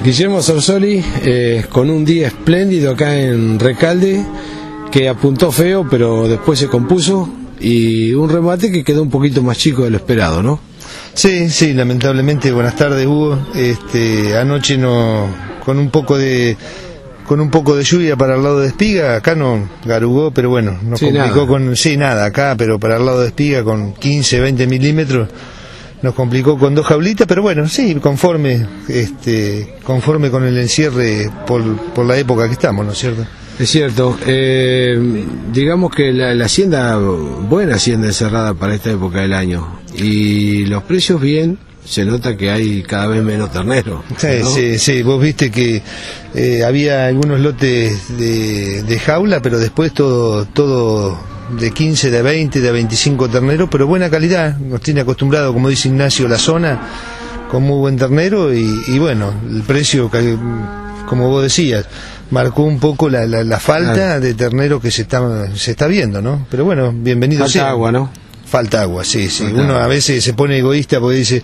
Guillermo Sorsoli, con un día espléndido acá en Recalde, que apuntó feo, pero después se compuso, y un remate que quedó un poquito más chico de lo esperado, ¿no? Sí, lamentablemente. Buenas tardes, Hugo. Anoche con un poco de lluvia para el lado de Espiga, acá no garugó, pero bueno, nos complicó nada acá, pero para el lado de Espiga con 15-20 milímetros nos complicó con 2 jaulitas, pero bueno, sí, conforme con el encierre por la época que estamos, ¿no es cierto? Es cierto. Digamos que la hacienda, buena hacienda encerrada para esta época del año, y los precios bien, se nota que hay cada vez menos terneros, ¿no? Sí, vos viste que había algunos lotes de jaula, pero después todo de 15, de 20, de 25 terneros, pero buena calidad. Nos tiene acostumbrado, como dice Ignacio, la zona, con muy buen ternero, y bueno, el precio, como vos decías, marcó un poco la falta de ternero que se está viendo, ¿no? Pero bueno, bienvenido sea. Falta agua, ¿no? Falta agua, sí. Uno a veces se pone egoísta porque dice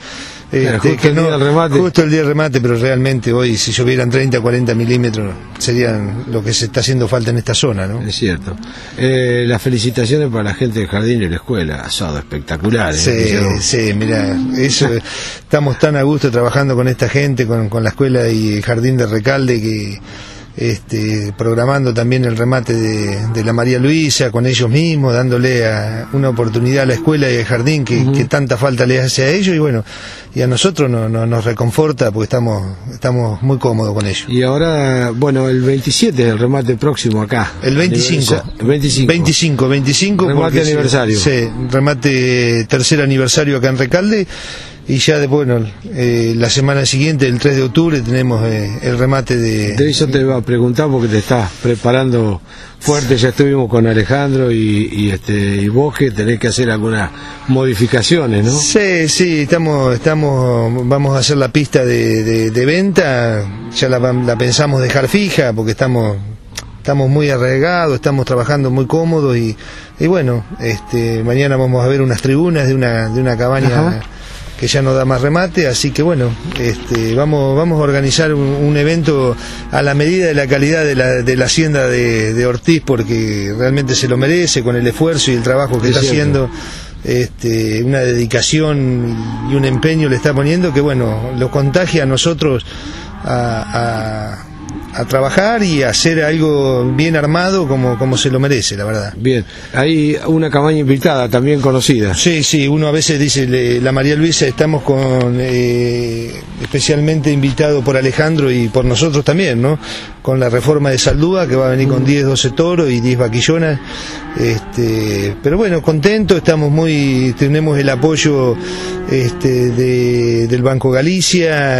justo el día del remate, pero realmente hoy, si llovieran 30-40 milímetros, serían lo que se está haciendo falta en esta zona, ¿no? Es cierto. Las felicitaciones para la gente del jardín y la escuela, asado espectacular. Sí, mira, eso, estamos tan a gusto trabajando con esta gente, con la escuela y el jardín de Recalde, que programando también el remate de la María Luisa con ellos mismos, dándole una oportunidad a la escuela y al jardín que tanta falta les hace a ellos, y bueno, y a nosotros nos reconforta porque estamos muy cómodos con ellos. Y ahora, bueno, el 27 es el remate próximo acá. El 25. 25 remate aniversario. Sí, remate tercer aniversario acá en Recalde. Y ya la semana siguiente, el 3 de octubre, tenemos el remate de eso te iba a preguntar porque te estás preparando fuerte. Ya estuvimos con Alejandro y vos, que tenés que hacer algunas modificaciones, ¿no? Sí, vamos a hacer la pista de venta. Ya la pensamos dejar fija porque estamos muy arraigados, estamos trabajando muy cómodos, y bueno, mañana vamos a ver unas tribunas de una cabaña. Ajá. Que ya no da más remate, así que bueno, vamos a organizar un evento a la medida de la calidad de la hacienda de Ortiz, porque realmente se lo merece, con el esfuerzo y el trabajo que está haciendo, una dedicación y un empeño le está poniendo, que bueno, lo contagia a nosotros a trabajar y a hacer algo bien armado como se lo merece, la verdad. Bien, hay una cabaña invitada también conocida. Sí, uno a veces dice, la María Luisa, estamos especialmente invitado por Alejandro y por nosotros también, ¿no? Con la reforma de Saldúa, que va a venir con 10-12 toros y 10 vaquillonas, pero bueno, contentos, tenemos el apoyo del Banco Galicia,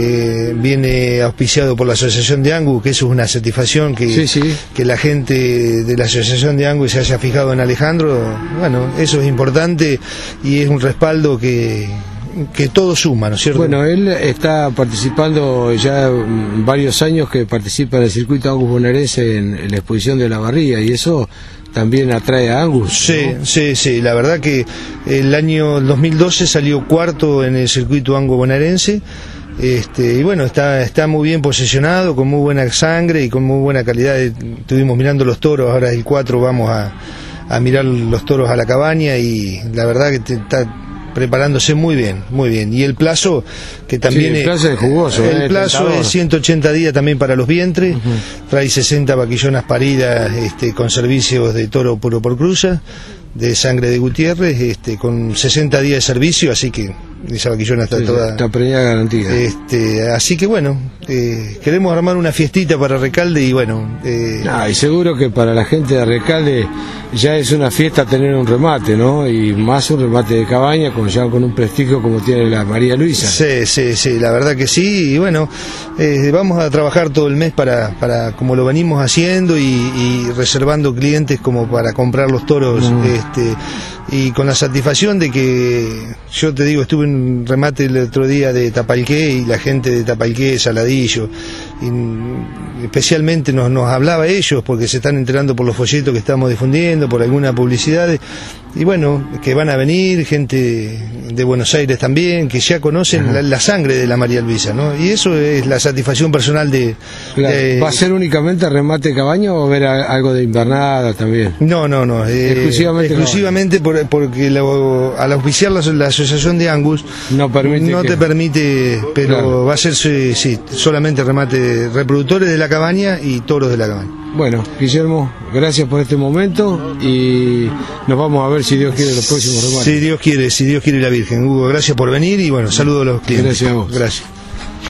viene auspiciado por la Asociación de Angus, que eso es una satisfacción que la gente de la Asociación de Angus se haya fijado en Alejandro. Bueno, eso es importante y es un respaldo que todo suma, ¿no es cierto? Bueno, él está participando ya varios años, que participa en el circuito Angus bonaerense en la exposición de la Barría, y eso también atrae a Angus, ¿no? Sí, la verdad que el año 2012 salió cuarto en el circuito Angus bonaerense. Y bueno, está muy bien posicionado, con muy buena sangre y con muy buena calidad. Estuvimos mirando los toros, ahora el 4 vamos a mirar los toros a la cabaña, y la verdad que está preparándose muy bien, y el plazo, que también el plazo es jugoso, el plazo es 180 días también para los vientres. Trae 60 vaquillonas paridas, con servicios de toro puro por cruza, de sangre de Gutiérrez, con 60 días de servicio, así que esa vaquillona está toda... Está preñada garantía. Así que bueno, queremos armar una fiestita para Recalde, y bueno... y seguro que para la gente de Recalde ya es una fiesta tener un remate, ¿no? Y más un remate de cabaña, con un prestigio como tiene la María Luisa. Sí, la verdad que sí, y bueno, vamos a trabajar todo el mes para como lo venimos haciendo, y reservando clientes como para comprar los toros, y con la satisfacción de que, yo te digo, estuve en un remate el otro día de Tapalqué, y la gente de Tapalqué, Saladillo, especialmente nos hablaba a ellos porque se están enterando por los folletos que estamos difundiendo, por alguna publicidad, y bueno, que van a venir gente de Buenos Aires también, que ya conocen la sangre de la María Luisa, ¿no? Y eso es la satisfacción personal de... Claro. ¿Va a ser únicamente remate de cabaña o va a haber algo de invernada también? No, exclusivamente porque al auspiciar la asociación de Angus no te permite, pero claro, va a ser sí, solamente remate, reproductores de la cabaña y toros de la cabaña. Bueno, Guillermo, gracias por este momento y nos vamos a ver si Dios quiere los próximos remates. Si Dios quiere la Virgen. Hugo, gracias por venir y bueno, saludos a los clientes. Gracias a vos. Gracias.